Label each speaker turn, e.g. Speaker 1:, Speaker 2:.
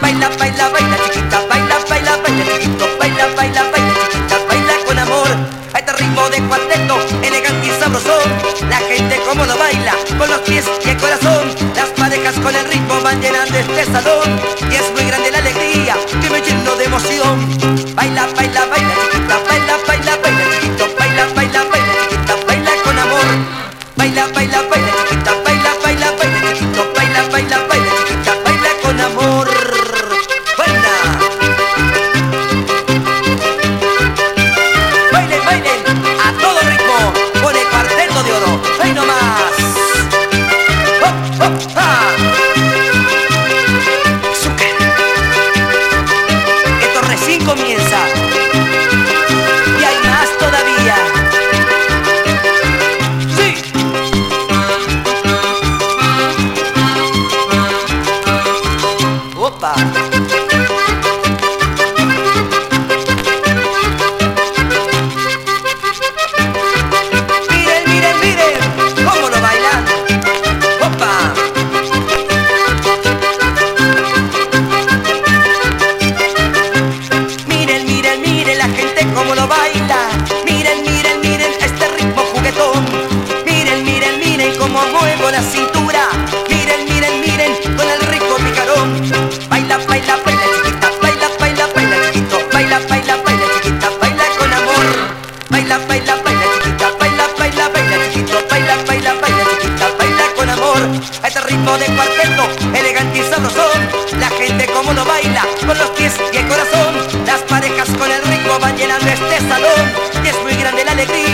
Speaker 1: Baila, baila, baila chiquita, baila, baila, baila chiquito, baila, baila, baila chiquita, baila con amor. A este ritmo de cuarteto, elegante y sabrosón, la gente como lo baila, con los pies y el corazón. Las parejas con el ritmo van llenando este salón, y es muy grande la alegría que me lleno de emoción. Baila, baila, baila chiquita, baila, baila, baila chiquito, baila, baila, baila chiquita, baila con amor. Baila, baila, baila chiquita, baila, baila, baila chiquito, baila, baila, baila chiquita, baila con amor. Baila. Bailen, bailen, a todo ritmo, con el cuarteto de oro. ¡Ahí nomás! ¡Hop, hop, ha! ¡Azúcar! Esto recién comienza, y hay más todavía. ¡Sí! ¡Opa! Miren, miren, miren cómo lo bailan. ¡Opa! Miren, miren, miren la gente cómo lo baila. Miren, miren, miren este ritmo juguetón. Miren, miren, miren cómo muevo la cintura. Miren, miren, miren con el ritmo picarón. Baila, baila, baila chiquita, baila, baila, baila chiquito, baila, baila, baila chiquita, baila con amor. Baila, baila, baila chiquita, baila, baila, baila chiquito, baila, baila, baila chiquita, baila con amor. A este ritmo de cuarteto, elegante y sabrosón, la gente como lo baila, con los pies y el corazón. Las parejas con el ritmo van llenando este salón, y es muy grande la alegría